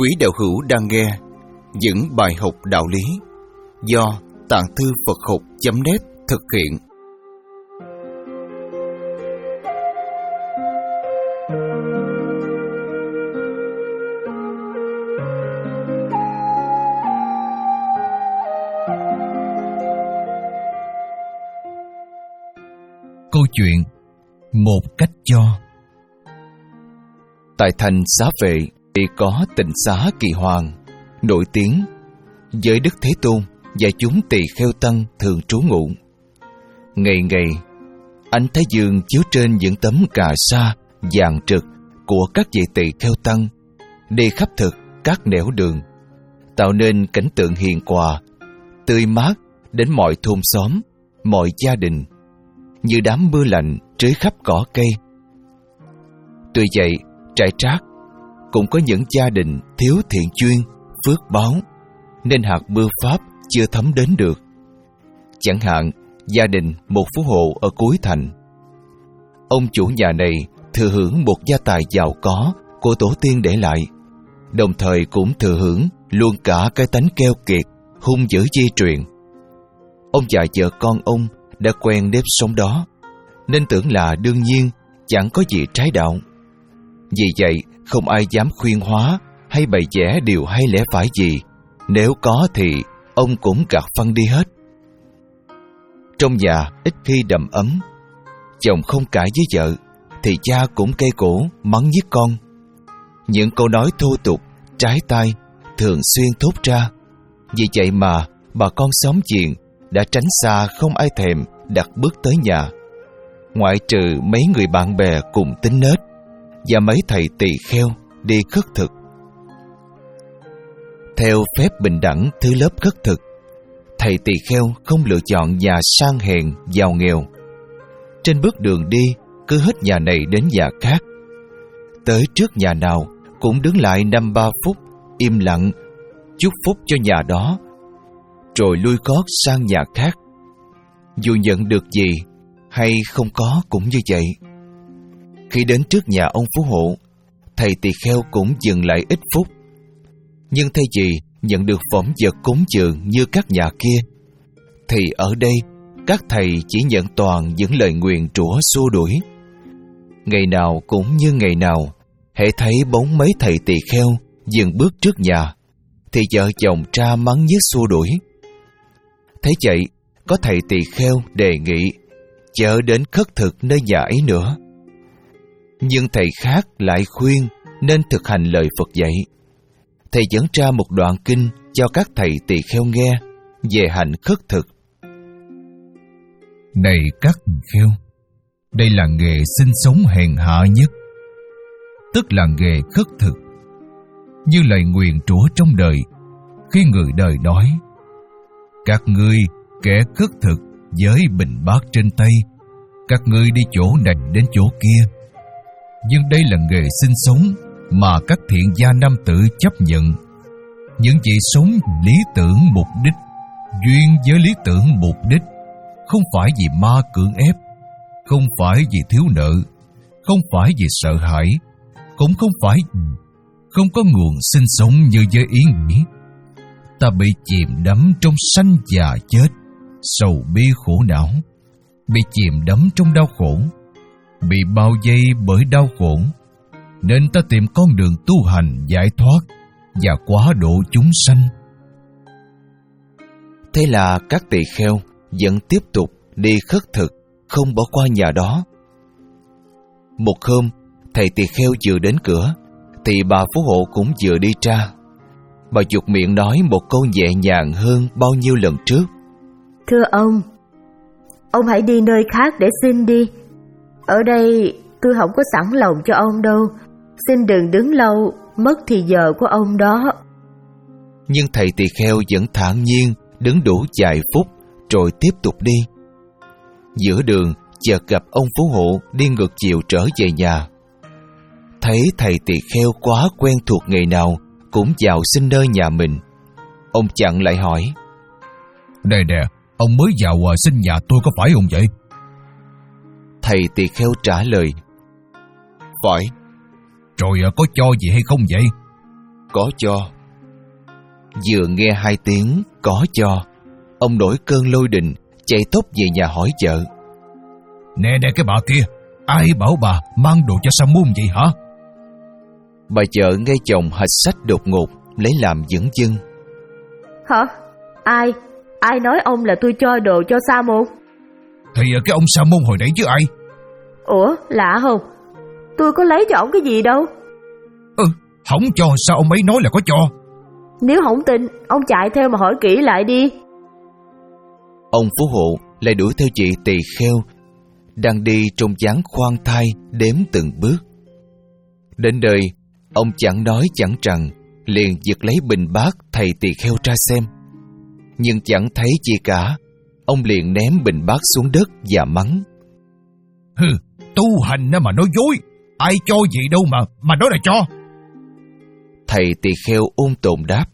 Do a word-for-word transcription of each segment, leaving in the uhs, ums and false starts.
Quý đạo hữu đang nghe những bài học đạo lý do Tạng Thư Phật Học chấm net thực hiện. Câu chuyện Một cách cho. Tại thành Xá Vệ thì có tịnh xá Kỳ Hoàng, nổi tiếng với Đức Thế Tôn và chúng tỳ kheo tăng thường trú ngụ. Ngày ngày, ánh thái dương chiếu trên những tấm cà sa vàng trực của các vị tỳ kheo tăng đi khắp thực các nẻo đường, tạo nên cảnh tượng hiền hòa, tươi mát đến mọi thôn xóm, mọi gia đình, như đám mưa lạnh rơi khắp cỏ cây. Tuy vậy, trải trác cũng có những gia đình thiếu thiện chuyên, phước báo, nên hạt mưa pháp chưa thấm đến được. Chẳng hạn, gia đình một phú hộ ở cuối thành. Ông chủ nhà này thừa hưởng một gia tài giàu có của tổ tiên để lại, đồng thời cũng thừa hưởng luôn cả cái tánh keo kiệt, hung dữ di truyền. Ông và vợ con ông đã quen nếp sống đó, nên tưởng là đương nhiên chẳng có gì trái đạo. Vì vậy, không ai dám khuyên hóa hay bày vẽ điều hay lẽ phải gì. Nếu có thì ông cũng gạt phăng đi hết. Trong nhà ít khi đầm ấm, chồng không cãi với vợ thì cha cũng cay cổ mắng nhiếc con. Những câu nói thô tục, trái tai thường xuyên thốt ra. Vì vậy mà bà con xóm giềng đã tránh xa, không ai thèm đặt bước tới nhà, ngoại trừ mấy người bạn bè cùng tính nết và mấy thầy tỳ kheo đi khất thực. Theo phép bình đẳng thứ lớp khất thực, thầy tỳ kheo không lựa chọn nhà sang hèn, giàu nghèo. Trên bước đường đi, cứ hết nhà này đến nhà khác. Tới trước nhà nào cũng đứng lại năm ba phút, im lặng, chúc phúc cho nhà đó, rồi lui gót sang nhà khác. Dù nhận được gì hay không có cũng như vậy. Khi đến trước nhà ông phú hộ, thầy tỳ kheo cũng dừng lại ít phút. Nhưng thay vì nhận được phẩm vật cúng dường như các nhà kia, thì ở đây các thầy chỉ nhận toàn những lời nguyền rủa xua đuổi. Ngày nào cũng như ngày nào, hễ thấy bóng mấy thầy tỳ kheo dừng bước trước nhà, thì vợ chồng tra mắng nhiếc xua đuổi. Thấy vậy, có thầy tỳ kheo đề nghị chớ đến khất thực nơi nhà ấy nữa. Nhưng thầy khác lại khuyên nên thực hành lời Phật dạy. Thầy dẫn ra một đoạn kinh cho các thầy tỳ kheo nghe về hạnh khất thực. Này các tỳ kheo, đây là nghề sinh sống hèn hạ nhất, tức là nghề khất thực. Như lời nguyền rủa trong đời, khi người đời nói: các ngươi kẻ khất thực với bình bát trên tay, các ngươi đi chỗ này đến chỗ kia. Nhưng đây là nghề sinh sống mà các thiện gia nam tử chấp nhận. Những vị sống lý tưởng mục đích, duyên với lý tưởng mục đích, không phải vì ma cưỡng ép, không phải vì thiếu nợ, không phải vì sợ hãi, cũng không phải không có nguồn sinh sống như với ý nghĩ. Ta bị chìm đắm trong sanh già chết, sầu bi khổ não, bị chìm đắm trong đau khổ, bị bao vây bởi đau khổ, nên ta tìm con đường tu hành giải thoát và quá độ chúng sanh. Thế là các tỳ kheo vẫn tiếp tục đi khất thực, không bỏ qua nhà đó. Một hôm, thầy tỳ kheo vừa đến cửa, thì bà phú hộ cũng vừa đi ra. Bà giục miệng nói một câu nhẹ nhàng hơn bao nhiêu lần trước: thưa ông, ông hãy đi nơi khác để xin đi. Ở đây tôi không có sẵn lòng cho ông đâu. Xin đừng đứng lâu, mất thì giờ của ông đó. Nhưng thầy tỳ kheo vẫn thản nhiên đứng đủ vài phút rồi tiếp tục đi. Giữa đường chợt gặp ông phú hộ đi ngược chiều trở về nhà. Thấy thầy tỳ kheo quá quen thuộc ngày nào cũng vào xin nơi nhà mình, ông chặn lại hỏi: Nè nè, ông mới vào xin nhà tôi có phải không vậy? Thầy tỳ kheo trả lời: Phải. Rồi có cho gì hay không vậy? có cho. Vừa nghe hai tiếng có cho, ông nổi cơn lôi đình, chạy tốc về nhà hỏi vợ. Nè nè cái bà kia, ai bảo bà mang đồ cho Sa môn vậy hả? Bà vợ nghe chồng hạch sách đột ngột, lấy làm dửng dưng. Hả? Ai? Ai nói ông là tôi cho đồ cho Sa môn? Thì cái ông Sa môn hồi nãy chứ ai. Ủa, lạ không? Tôi có lấy cho ông cái gì đâu. Ừ, không cho sao ông ấy nói là có cho? Nếu không tin, ông chạy theo mà hỏi kỹ lại đi. Ông phú hộ lại đuổi theo chị tỳ kheo, đang đi trong dáng khoan thai đếm từng bước. Đến nơi, ông chẳng nói chẳng rằng, liền giật lấy bình bát thầy tỳ kheo ra xem. Nhưng chẳng thấy gì cả, ông liền ném bình bát xuống đất và mắng. Hừ, tu hành mà nói dối, ai cho gì đâu mà, mà nói là cho. Thầy tỳ kheo ôn tồn đáp.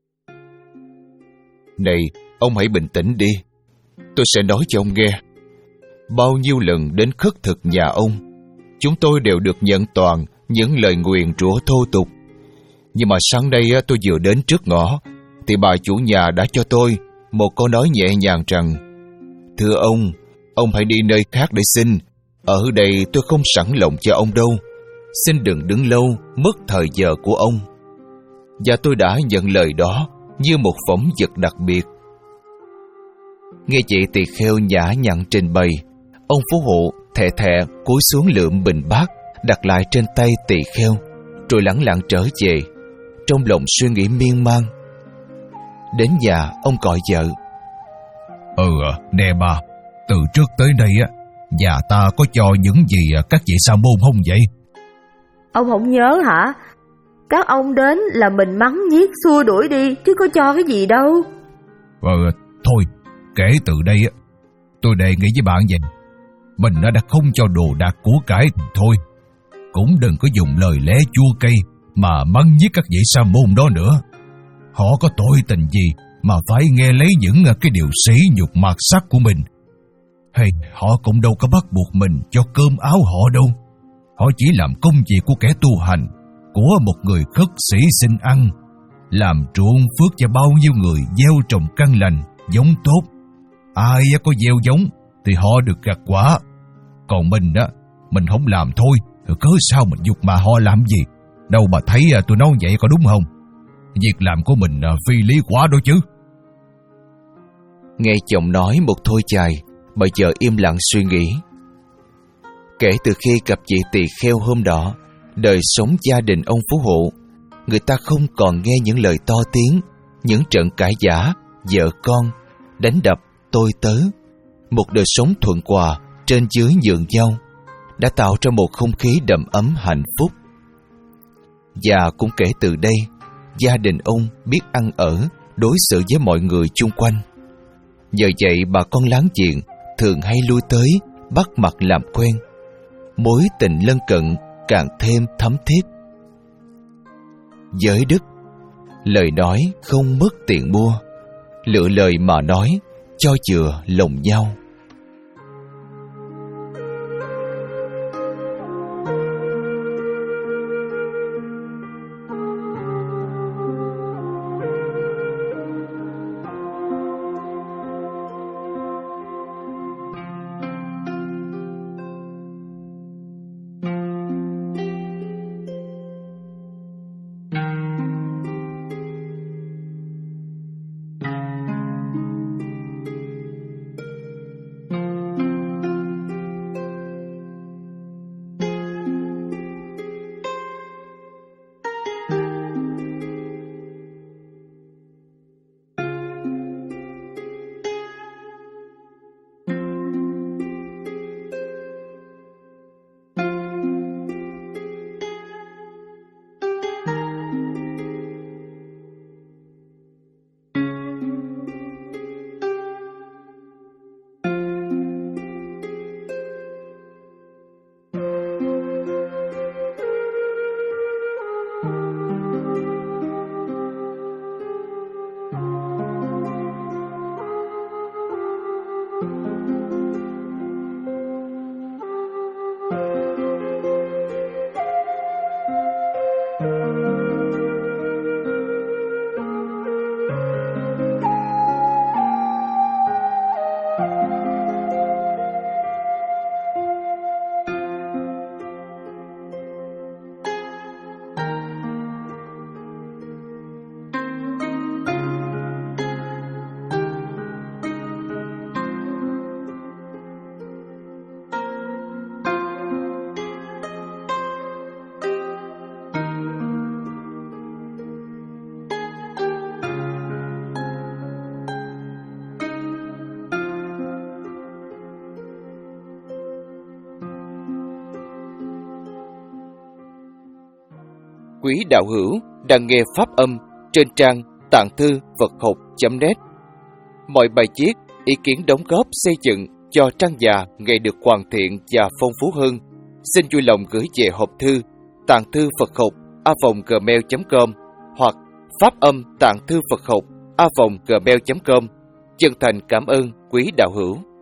Này, ông hãy bình tĩnh đi. Tôi sẽ nói cho ông nghe. Bao nhiêu lần đến khất thực nhà ông, chúng tôi đều được nhận toàn những lời nguyền rủa thô tục. Nhưng mà sáng nay tôi vừa đến trước ngõ, thì bà chủ nhà đã cho tôi một câu nói nhẹ nhàng rằng: Thưa ông, ông hãy đi nơi khác để xin. Ở đây tôi không sẵn lòng cho ông đâu. Xin đừng đứng lâu, mất thời giờ của ông. Và tôi đã nhận lời đó như một phẩm vật đặc biệt. Nghe chị tỳ kheo nhã nhặn trình bày, ông phú hộ thẹ thẹ cúi xuống lượm bình bát, đặt lại trên tay tỳ kheo, rồi lẳng lặng trở về, trong lòng suy nghĩ miên man. Đến nhà, ông gọi vợ. Ừ, nè bà, từ trước tới đây á, nhà ta có cho những gì các vị sa môn không vậy? Ông không nhớ hả? Các ông đến là mình mắng nhiếc xua đuổi đi, chứ có cho cái gì đâu. Ờ, thôi, kể từ đây á, tôi đề nghị với bạn vậy. Mình đã không cho đồ đạc của cải thì thôi. Cũng đừng có dùng lời lẽ chua cay mà mắng nhiếc các vị sa môn đó nữa. Họ có tội tình gì mà phải nghe lấy những cái điều sỉ nhục mạt sắc của mình? Hay họ cũng đâu có bắt buộc mình cho cơm áo họ đâu. Họ chỉ làm công việc của kẻ tu hành, của một người khất sĩ xin ăn, làm ruộng phước cho bao nhiêu người gieo trồng căn lành, giống tốt. Ai có gieo giống thì họ được gặt quả. Còn mình đó, mình không làm thôi, thì cớ sao mình dục mà họ làm gì? Đâu mà thấy tôi nói vậy có đúng không? Việc làm của mình phi lý quá đó chứ. Nghe chồng nói một thôi chài, bà vợ im lặng suy nghĩ. Kể từ khi gặp chị tỳ kheo hôm đó, đời sống gia đình ông phú hộ, người ta không còn nghe những lời to tiếng, những trận cãi vã, vợ con, đánh đập, tôi tớ. Một đời sống thuận hòa, trên dưới nhường nhau, đã tạo ra một không khí đầm ấm hạnh phúc. Và cũng kể từ đây, gia đình ông biết ăn ở, đối xử với mọi người chung quanh. Nhờ vậy bà con láng giềng thường hay lui tới, bắt mặt làm quen. Mối tình lân cận càng thêm thấm thiết. Giới đức, lời nói không mất tiền mua, lựa lời mà nói, cho chừa lòng nhau. quý đạo hữu đang nghe pháp âm trên trang tạng thư Phật học chấm net. Mọi bài viết, ý kiến đóng góp xây dựng cho trang già ngày được hoàn thiện và phong phú hơn, xin vui lòng gửi về hộp thư tạng thư Phật học a vòng gmail chấm com hoặc pháp âm tạng thư Phật học a vòng gmail chấm com. Chân thành cảm ơn quý đạo hữu.